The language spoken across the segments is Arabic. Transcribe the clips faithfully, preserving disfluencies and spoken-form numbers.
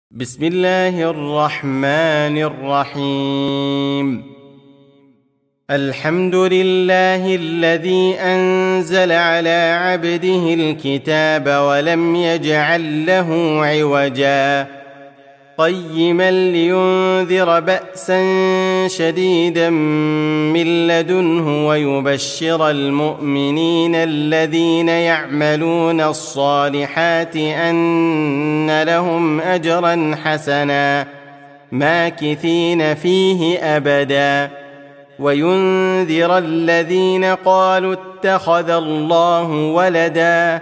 بسم الله الرحمن الرحيم. الحمد لله الذي أنزل على عبده الكتاب ولم يجعل له عوجا قيما لينذر بأسا شديدا من لدنه ويبشر المؤمنين الذين يعملون الصالحات أن لهم أجرا حسنا ماكثين فيه أبدا وينذر الذين قالوا اتخذ الله ولدا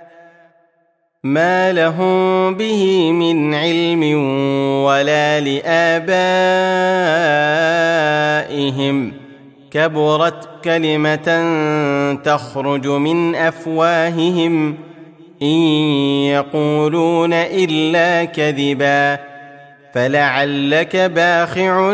ما لهم به من علم ولا لآبائهم كبرت كلمة تخرج من أفواههم إن يقولون إلا كذبا فلعلك باخع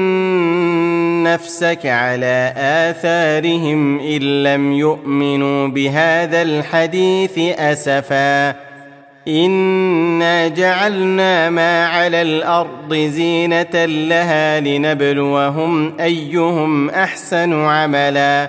نفسك على آثارهم إن لم يؤمنوا بهذا الحديث أسفا إنا جعلنا ما على الأرض زينة لها لنبلوهم أيهم أحسن عملا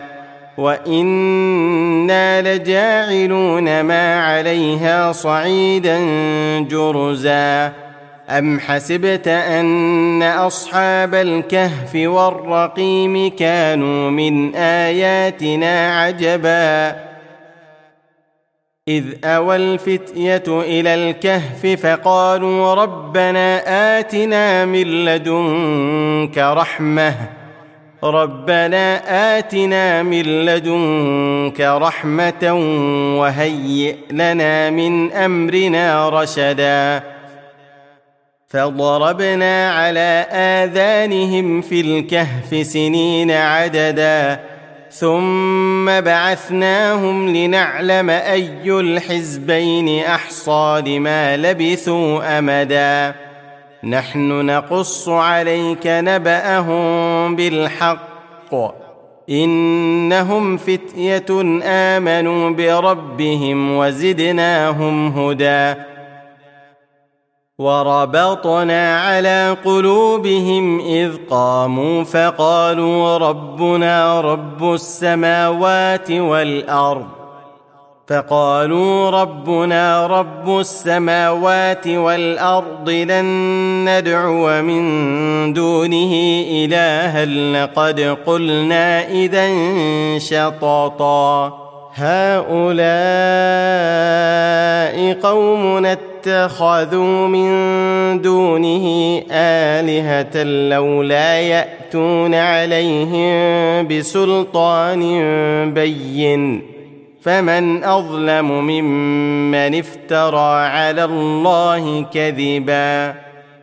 وإنا لجاعلون ما عليها صعيدا جرزا أم حسبت أن أصحاب الكهف والرقيم كانوا من آياتنا عجبا إذ أوى الفتية إلى الكهف فقالوا ربنا آتنا من لدنك رحمة ربنا آتنا من لدنك رحمة وهيئ لنا من أمرنا رشدا فضربنا على آذانهم في الكهف سنين عددا ثم بعثناهم لنعلم أي الحزبين أحصى لما لبثوا أمدا نحن نقص عليك نبأهم بالحق إنهم فتية آمنوا بربهم وزدناهم هدى وربطنا على قلوبهم إذ قاموا فقالوا ربنا رب السماوات والأرض فقالوا ربنا رب السماوات والأرض لن ندعو من دونه إلها لقد قلنا إذا شططا هؤلاء قوم اتخذوا من دونه آلهة لولا يأتون عليهم بسلطان بين فمن أظلم ممن افترى على الله كذبا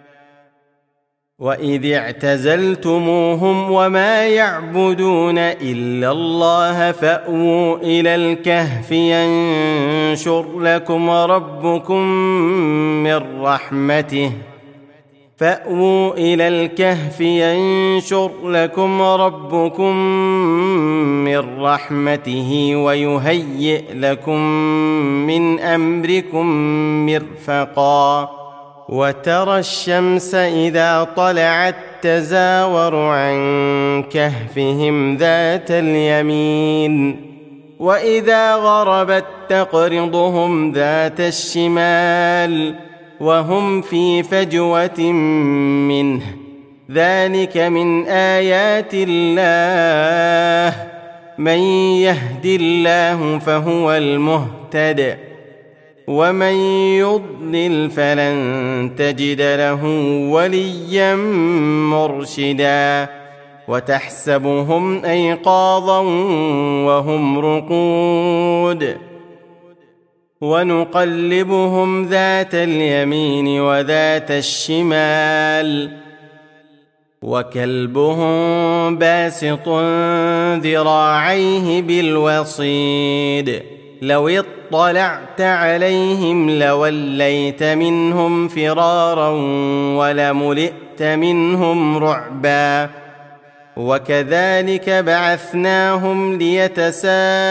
وإذ اعتزلتموهم وما يعبدون إلا الله فأووا إلى الكهف ينشر لكم ربكم من رحمته فأووا إلى الكهف ينشر لكم ربكم من رحمته ويهيئ لكم من أمركم مرفقا وترى الشمس إذا طلعت تزاور عن كهفهم ذات اليمين وإذا غربت تقرضهم ذات الشمال وهم في فجوة منه ذلك من آيات الله من يهد الله فهو المهتد ومن يضلل فلن تجد له وليا مرشدا وتحسبهم أيقاظا وهم رقود ونقلبهم ذات اليمين وذات الشمال وكلبهم باسط ذراعيه بالوصيد لو اطلعت عليهم لوليت منهم فرارا ولملئت منهم رعبا وكذلك بعثناهم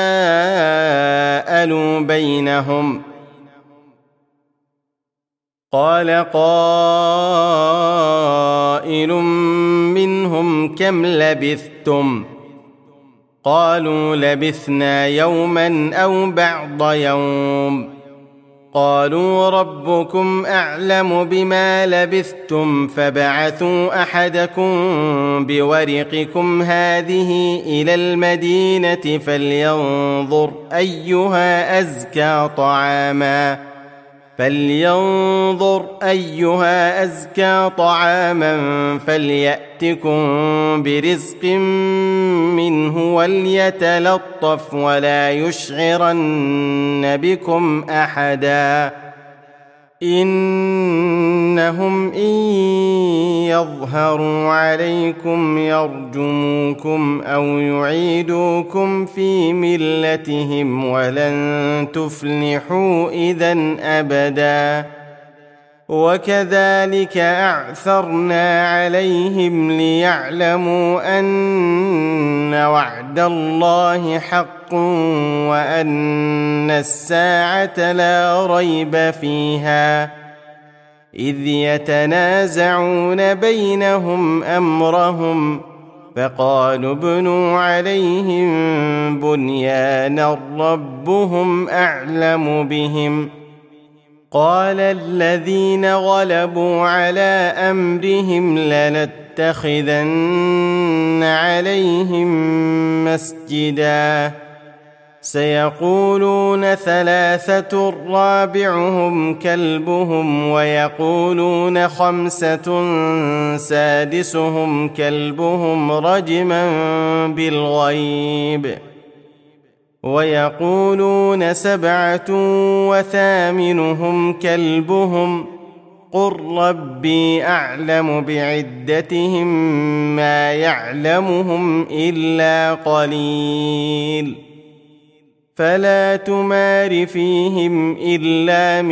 ليتساءلوا بينهم قال قائل منهم كم لبثتم قالوا لبثنا يوما أو بعض يوم قالوا ربكم أعلم بما لبثتم فابعثوا أحدكم بورقكم هذه إلى المدينة فلينظر أيها أزكى طعاما فلينظر أيها أزكى طعاما فليأتكم برزق منه وليتلطف ولا يشعرن بكم أحدا إنهم إن يظهروا عليكم يرجموكم أو يعيدوكم في ملتهم ولن تفلحوا إذن أبدا وكذلك أعثرنا عليهم ليعلموا أن وعد الله حق وأن الساعة لا ريب فيها إذ يتنازعون بينهم أمرهم فقالوا ابنوا عليهم بنيانا ربهم أعلم بهم قال الذين غلبوا على أمرهم لنتخذن عليهم مسجدا سيقولون ثلاثة رابعهم كلبهم ويقولون خمسة سادسهم كلبهم رجما بالغيب ويقولون سبعة وثامنهم كلبهم قل ربي أعلم بعدتهم ما يعلمهم إلا قليل فلا تمار فيهم إلا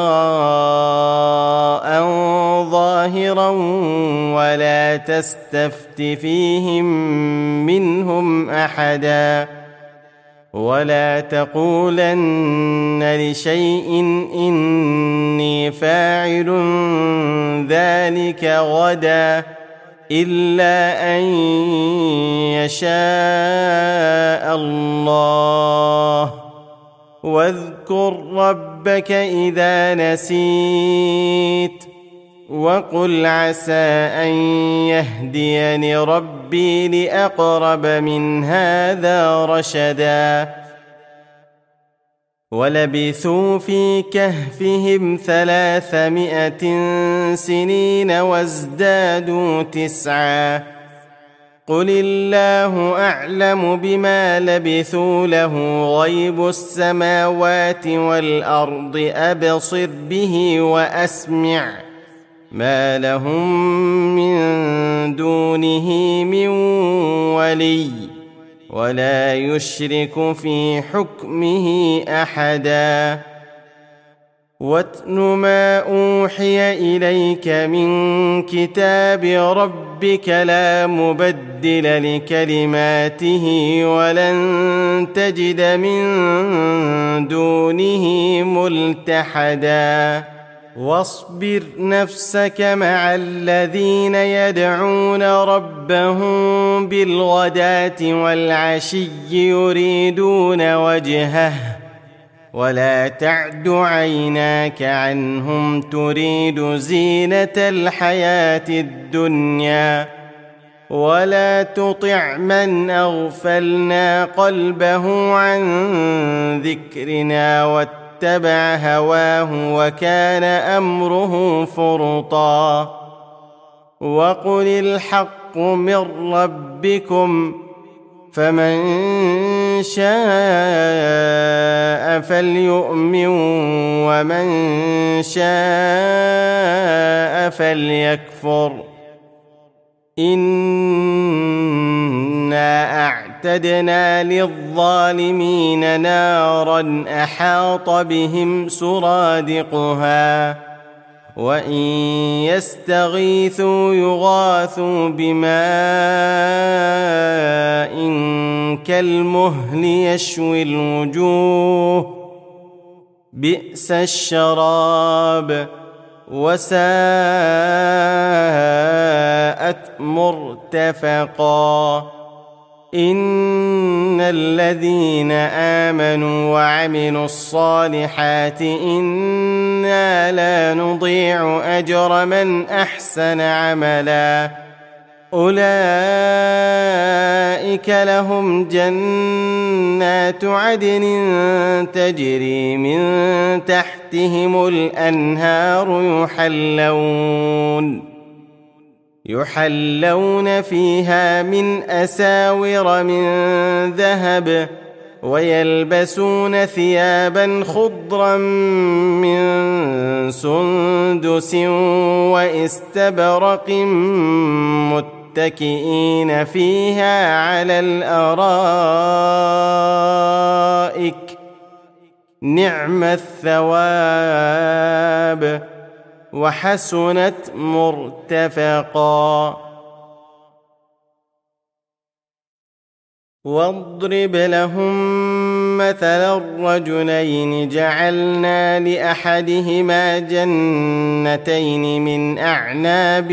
مراء ظاهرا ولا تستفت فيهم منهم أحدا ولا تقولن لشيء إني فاعل ذلك غدا إلا أن يشاء الله واذكر ربك إذا نسيت وقل عسى أن يهديني ربي لأقرب من هذا رشدا ولبثوا في كهفهم ثلاثمائة سنين وازدادوا تسعا قل الله أعلم بما لبثوا له غيب السماوات والأرض أبصر به وأسمع ما لهم من دونه من ولي ولا يشرك في حكمه أحدا واتل ما أوحي إليك من كتاب ربك لا مبدل لكلماته ولن تجد من دونه ملتحدا واصبر نفسك مع الذين يدعون ربهم بالغداة والعشي يريدون وجهه ولا تعد عيناك عنهم تريد زينة الحياة الدنيا ولا تطع من أغفلنا قلبه عن ذكرنا واتبع هواه وكان أمره فرطا وقل الحق من ربكم فمن شاء فليؤمن ومن شاء فليكفر إنا أعتدنا للظالمين نارا أحاط بهم سرادقها وإن يستغيثوا يغاثوا بماء كالمهل يشوي الوجوه بئس الشراب وساءت مرتفقا إن الذين آمنوا وعملوا الصالحات إنا لا نضيع أجر من أحسن عملا أولئك لهم جنات عدن تجري من تحتهم الأنهار يحلون يحلون فيها من أساور من ذهب ويلبسون ثيابا خضرا من سندس واستبرق متكئين فيها على الأرائك نعم الثواب وحسنت مرتفقا واضرب لهم مثل الرجلين جعلنا لأحدهما جنتين من أعناب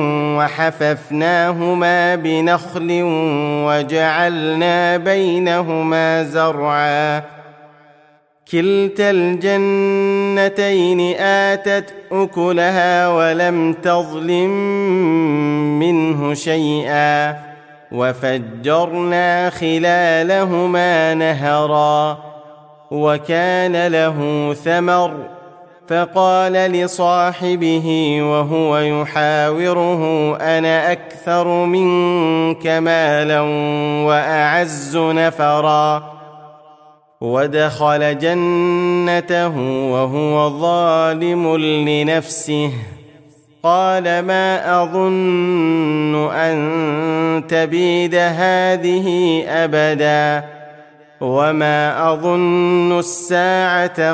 وحففناهما بنخل وجعلنا بينهما زرعا كلتا الجنتين آتت أكلها ولم تظلم منه شيئا وفجرنا خلالهما نهرا وكان له ثمر فقال لصاحبه وهو يحاوره أنا أكثر منك مالا وأعز نفرا ودخل جنته وهو ظالم لنفسه قال ما أظن أن تبيد هذه أبدا وما أظن الساعة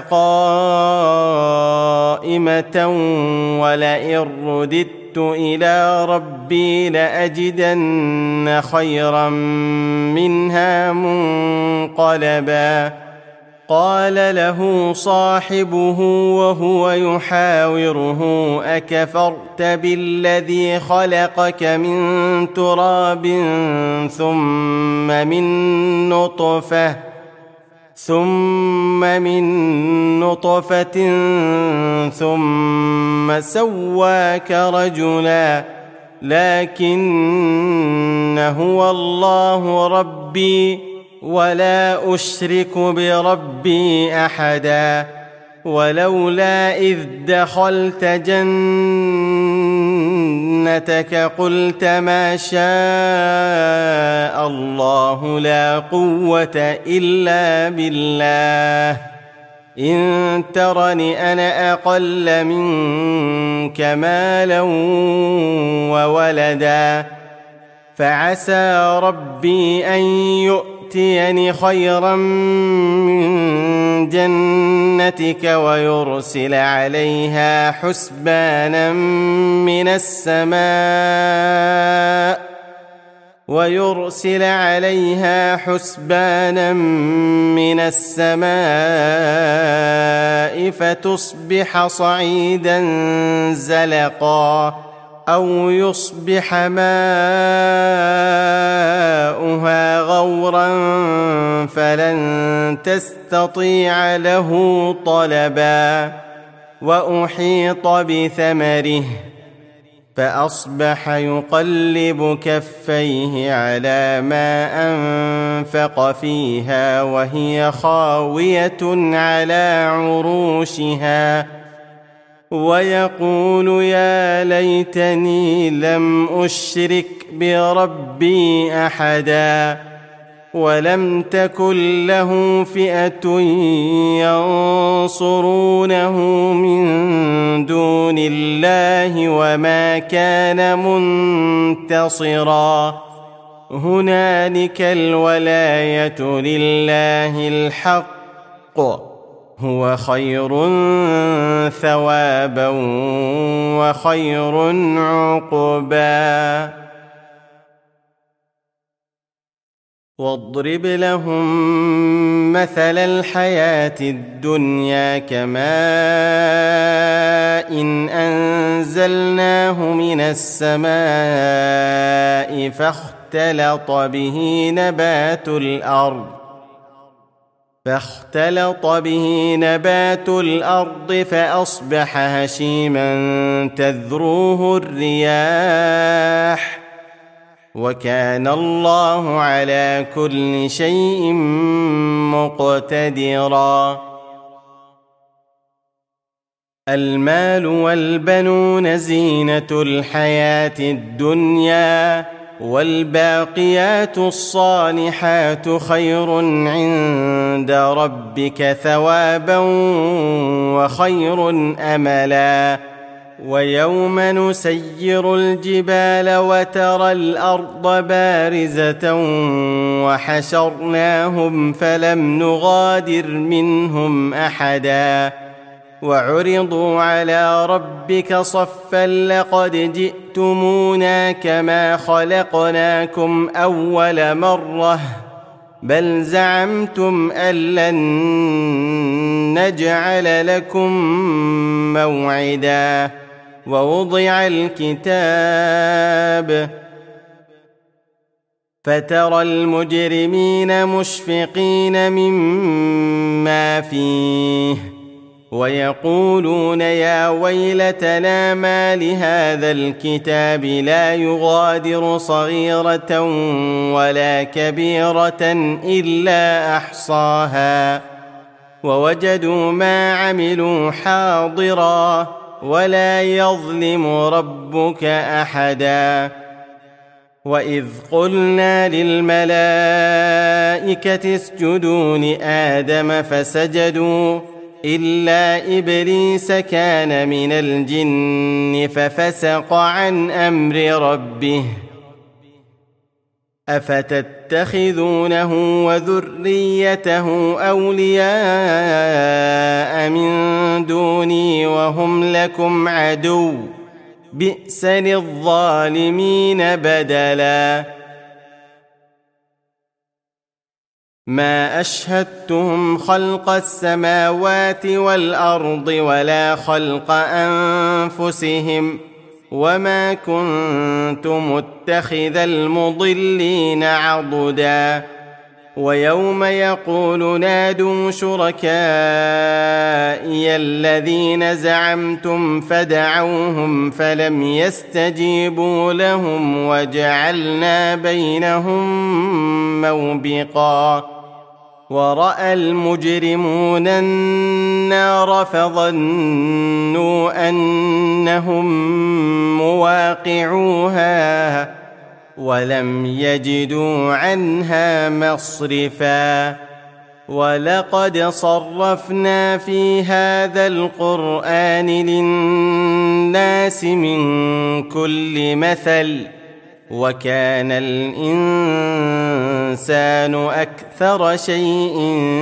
قائمة ولئن رددت إلى ربي لأجدن خيرا منها منقلبا قال له صاحبه وهو يحاوره أكفرت بالذي خلقك من تراب ثم من نطفة ثم من نطفة ثم سواك رجلا لكن هو الله ربي ولا أشرك بربي أحدا ولولا إذ دخلت جنتك قلت ما شاء الله لا قوة إلا بالله إن ترني أنا أقل منك مالا وولدا فعسى ربي أن يؤتيني خيرا من جنتك ويرسل عليها حسبانا من السماء ويرسل عليها حسبانا من السماء فتصبح صعيدا زلقا أو يصبح ماؤها غورا فلن تستطيع له طلبا وأحيط بثمره فأصبح يقلب كفيه على ما أنفق فيها وهي خاوية على عروشها ويقول يا ليتني لم أشرك بربي أحدا ولم تكن له فئة ينصرونه من دون الله وما كان منتصرا هنالك الولاية لله الحق هو خير ثوابا وخير عقبا واضرب لهم مثل الحياة الدنيا كماء إن أنزلناه من السماء فاختلط به نبات الأرض فاختلط به نبات الأرض فأصبح هشيما تذروه الرياح وكان الله على كل شيء مقتدرا. المال والبنون زينة الحياة الدنيا والباقيات الصالحات خير عند ربك ثوابا وخير أملا. ويوم نسير الجبال وترى الأرض بارزة وحشرناهم فلم نغادر منهم أحدا وعرضوا على ربك صفا لقد جئتمونا كما خلقناكم أول مرة بل زعمتم أن لن نجعل لكم موعدا. ووضع الكتاب فترى المجرمين مشفقين مما فيه ويقولون يا ويلتنا ما لهذا الكتاب لا يغادر صغيرة ولا كبيرة إلا أحصاها ووجدوا ما عملوا حاضرا ولا يظلم ربك أحدا. وإذ قلنا للملائكة اسجدوا لآدم فسجدوا إلا إبليس كان من الجن ففسق عن أمر ربه أفتتخذونه وذريته أولياء من دوني وهم لكم عدو بئس للظالمين بدلا. ما أشهدتهم خلق السماوات والأرض ولا خلق أنفسهم وما كنت متخذ المضلين عضدا. ويوم يقول نادوا شركائي الذين زعمتم فدعوهم فلم يستجيبوا لهم وجعلنا بينهم موبقا. ورأى المجرمون النار فظنوا أنهم مواقعوها ولم يجدوا عنها مصرفا. ولقد صرفنا في هذا القرآن للناس من كل مثل وكان الإنسان أكثر شيء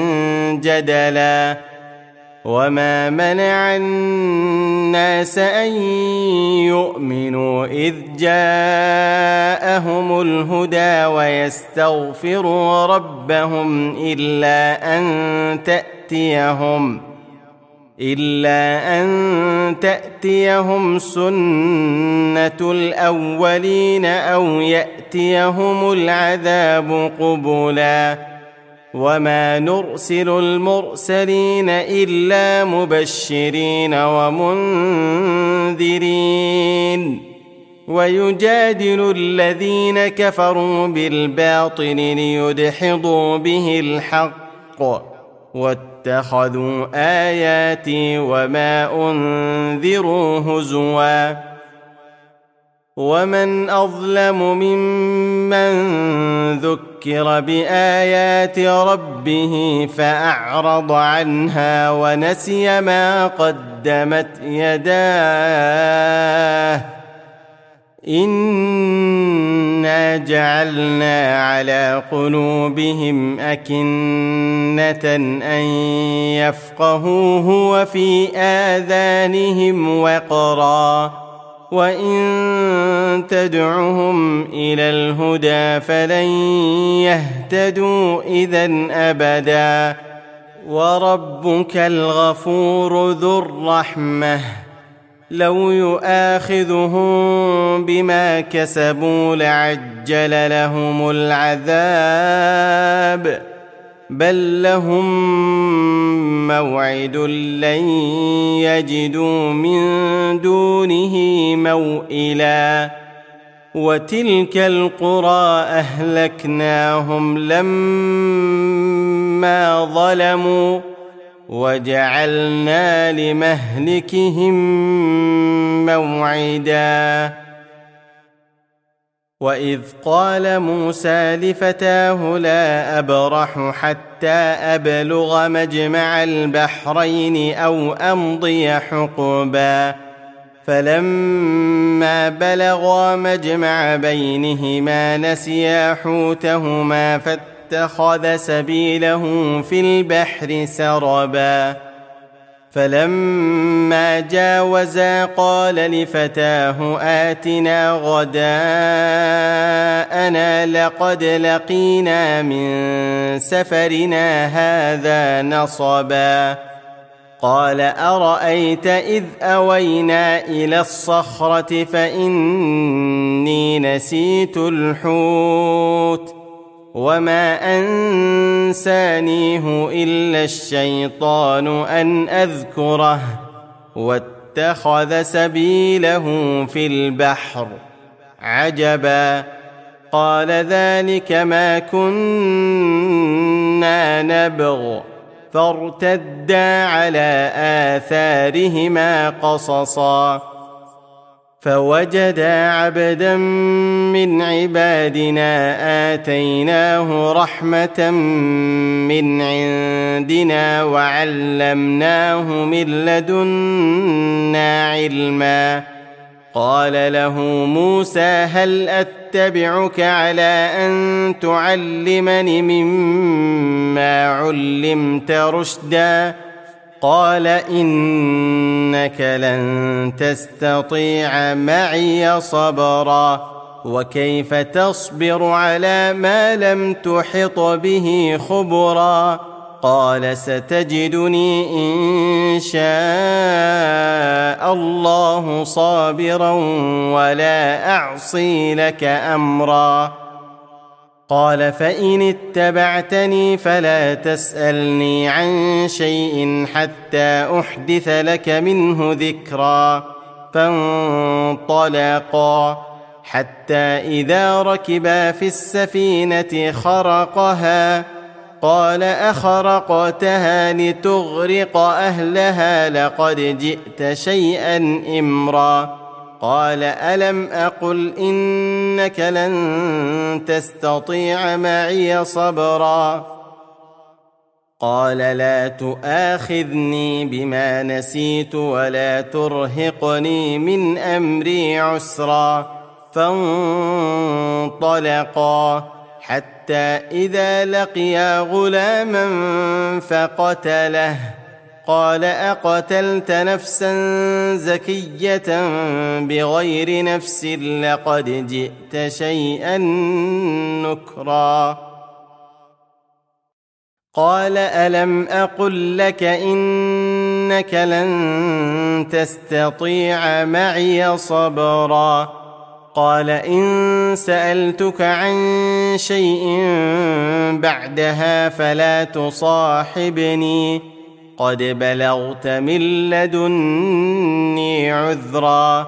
جدلا. وما منع الناس أن يؤمنوا إذ جاءهم الهدى ويستغفروا ربهم إلا أن تأتيهم إلا أن تأتيهم سنة الأولين أو يأتيهم العذاب قبلا. وما نرسل المرسلين إلا مبشرين ومنذرين ويجادل الذين كفروا بالباطل ليدحضوا به الحق واتخذوا آياتي وما أنذروا هزوا. ومن أظلم ممن ذكر بآيات ربه فأعرض عنها ونسي ما قدمت يداه إنا جعلنا على قلوبهم أكنة أن يفقهوه وفي آذانهم وقرا وإن تدعهم إلى الهدى فلن يهتدوا إذن أبدا. وربك الغفور ذو الرحمة لو يؤاخذهم بما كسبوا لعجل لهم العذاب بل لهم موعد لن يجدوا من دونه موئلا وتلك القرى أهلكناهم لما ظلموا وجعلنا لمهلكهم موعدا وإذ قال موسى لفتاه لا أبرح حتى أبلغ مجمع البحرين أو أمضي حقبا فلما بلغا مجمع بينهما نسيا حوتهما فاتخذ سبيله في البحر سربا فلما جاوزا قال لفتاه آتنا غداءنا لقد لقينا من سفرنا هذا نصبا قال أرأيت إذ أوينا إلى الصخرة فإني نسيت الحوت وما أنسانيه إلا الشيطان أن أذكره واتخذ سبيله في البحر عجبا قال ذلك ما كنا نبغ فارتدا على آثارهما قصصا فوجدا عبدا من عبادنا آتيناه رحمة من عندنا وعلمناه من لدنا علما قال له موسى هل أتبعك على أن تعلمني مما علمت رشدا قال إنك لن تستطيع معي صبرا وكيف تصبر على ما لم تحط به خبرا قال ستجدني إن شاء الله صابرا ولا أعصي لك أمرا قال فإن اتبعتني فلا تسألني عن شيء حتى أحدث لك منه ذكرا فانطلقا حتى إذا ركبا في السفينة خرقها قال أخرقتها لتغرق أهلها لقد جئت شيئا إمرا قال ألم أقل إنك لن تستطيع معي صبرا قال لا تؤاخذني بما نسيت ولا ترهقني من أمري عسرا فانطلقا حتى إذا لقيا غلاما فقتله قال أقتلت نفسا زكية بغير نفس لقد جئت شيئا نكرا قال ألم أقل لك إنك لن تستطيع معي صبرا قال إن سألتك عن شيء بعدها فلا تصاحبني قد بلغت من لدني عذرا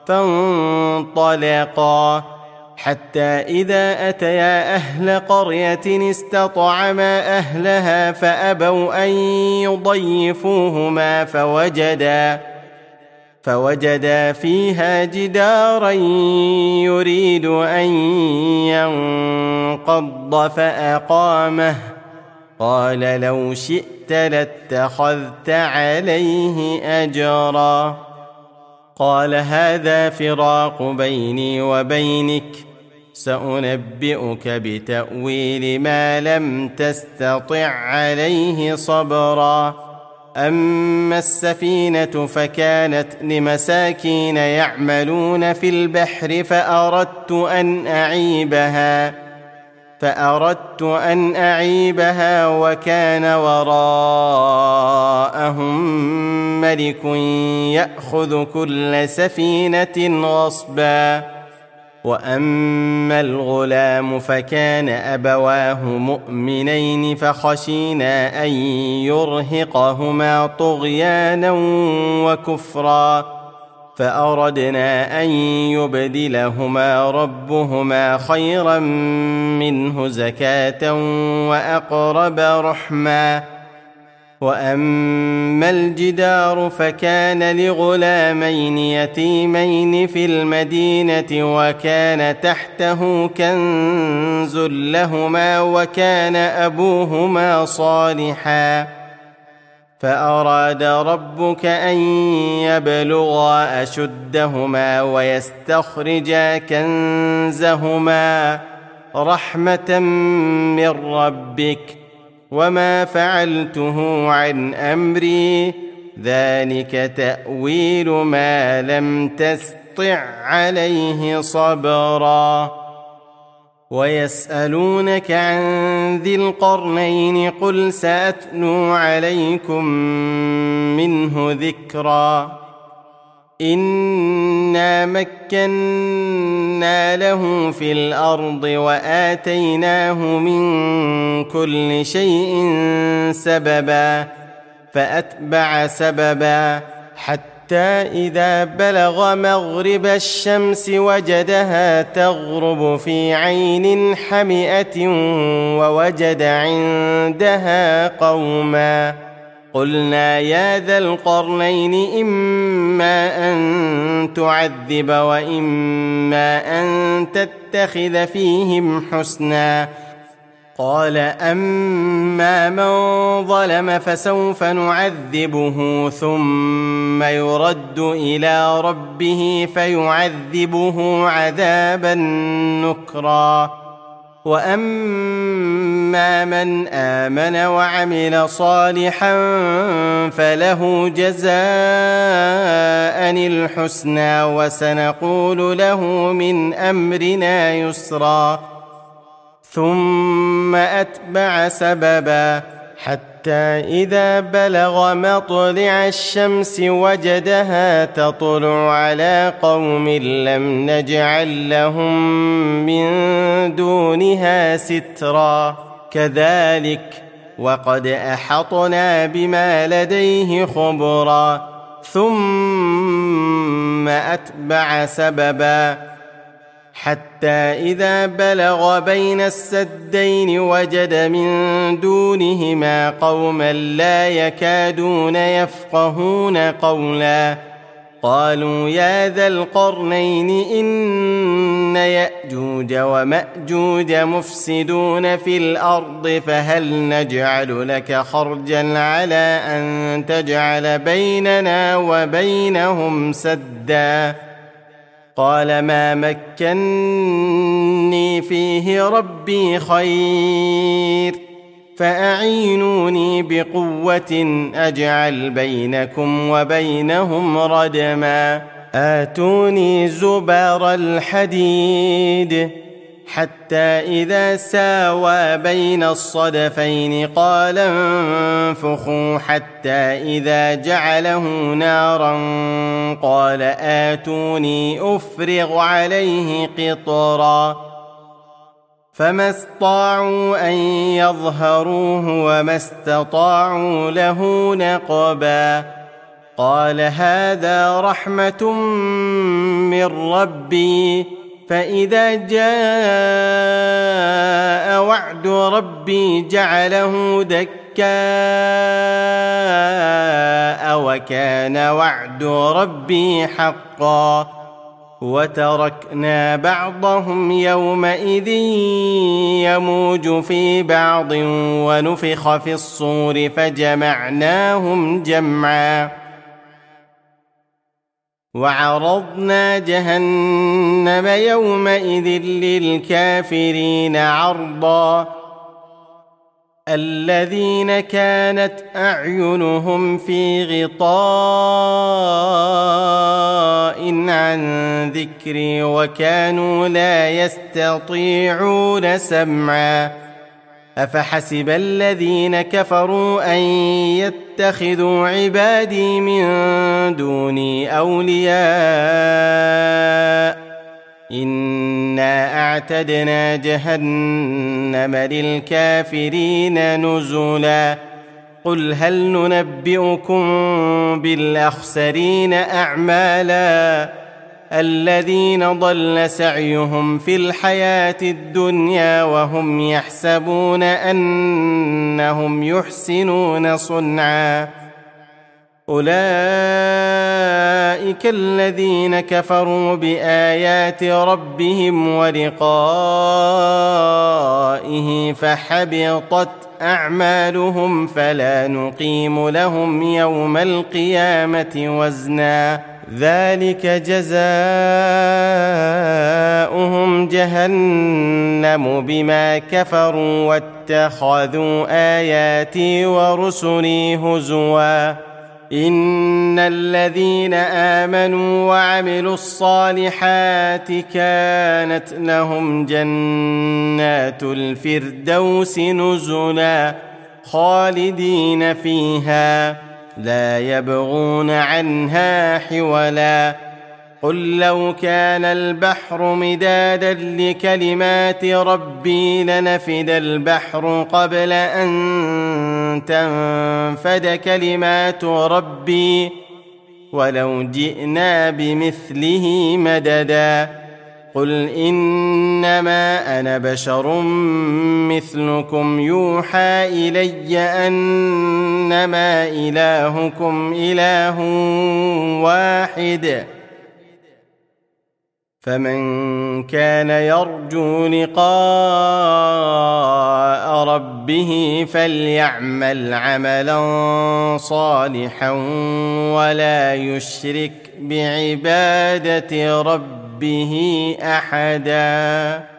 فانطلقا حتى إذا أتيا أهل قرية استطعما أهلها فأبوا أن يضيفوهما فوجدا فوجدا فيها جدارا يريد أن ينقض فأقامه قال لو شئت لاتخذت عليه أجرا قال هذا فراق بيني وبينك سأنبئك بتأويل ما لم تستطع عليه صبرا أما السفينة فكانت لمساكين يعملون في البحر فأردت أن أعيبها فأردت أن أعيبها وكان وراءهم ملك يأخذ كل سفينة غصبا. وأما الغلام فكان أبواه مؤمنين فخشينا أن يرهقهما طغيانا وكفرا فأردنا أن يبدلهما ربهما خيرا منه زكاة وأقرب رحما. وأما الجدار فكان لغلامين يتيمين في المدينة وكان تحته كنز لهما وكان أبوهما صالحا فأراد ربك أن يبلغا أشدهما ويستخرجا كنزهما رحمة من ربك وما فعلته عن أمري ذلك تأويل ما لم تستطع عليه صبرا. ويسألونك عن ذي القرنين قل سأتلو عليكم منه ذكرا. إنا مكنا له في الأرض وآتيناه من كل شيء سببا فأتبع سببا حتى إذا بلغ مغرب الشمس وجدها تغرب في عين حمئة ووجد عندها قوما قلنا يا ذا القرنين إما أن تعذب وإما أن تتخذ فيهم حسنا. قال أما من ظلم فسوف نعذبه ثم يرد إلى ربه فيعذبه عذابا نكرا. وأما من آمن وعمل صالحا فله جزاء الحسنى وسنقول له من أمرنا يسرا. ثم أتبع سببا حتى إذا بلغ مطلع الشمس وجدها تطلع على قوم لم نجعل لهم من دونها سترا كذلك وقد أحطنا بما لديه خبرا. ثم أتبع سببا حتى إذا بلغ بين السدين وجد من دونهما قوما لا يكادون يفقهون قولا. قالوا يا ذا القرنين إن يأجوج ومأجوج مفسدون في الأرض فهل نجعل لك خرجا على أن تجعل بيننا وبينهم سدا. قال ما مكني فيه ربي خير فأعينوني بقوة أجعل بينكم وبينهم ردما. آتوني زبر الحديد حتى إذا ساوى بين الصدفين قال انفخوا حتى إذا جعله نارا قال آتوني أفرغ عليه قطرا. فما استطاعوا أن يظهروه وما استطاعوا له نقبا. قال هذا رحمة من ربي فإذا جاء وعد ربي جعله دكاء وكان وعد ربي حقا. وتركنا بعضهم يومئذ يموج في بعض ونفخ في الصور فجمعناهم جمعا. وعرضنا جهنم يومئذ للكافرين عرضا. الذين كانت أعينهم في غطاء عن ذكري وكانوا لا يستطيعون سمعا أفحسب الذين كفروا أن يتخذوا عبادي من دوني أولياء إنا أعتدنا جهنم للكافرين نزلا قل هل ننبئكم بالأخسرين أعمالا الذين ضل سعيهم في الحياة الدنيا وهم يحسبون أنهم يحسنون صنعا أولئك الذين كفروا بآيات ربهم ولقائه فحبطت أعمالهم فلا نقيم لهم يوم القيامة وزنا ذلك جزاؤهم جهنم بما كفروا واتخذوا آياتي ورسلي هزوا إن الذين آمنوا وعملوا الصالحات كانت لهم جنات الفردوس نزلا خالدين فيها لا يبغون عنها حولا قل لو كان البحر مدادا لكلمات ربي لنفد البحر قبل أن تنفد كلمات ربي ولو جئنا بمثله مددا قل إنما أنا بشر مثلكم يوحى إلي أنما إلهكم إله واحد فمن كان يرجو لقاء ربه فليعمل عملا صالحا ولا يشرك بعبادة ربه أحدا.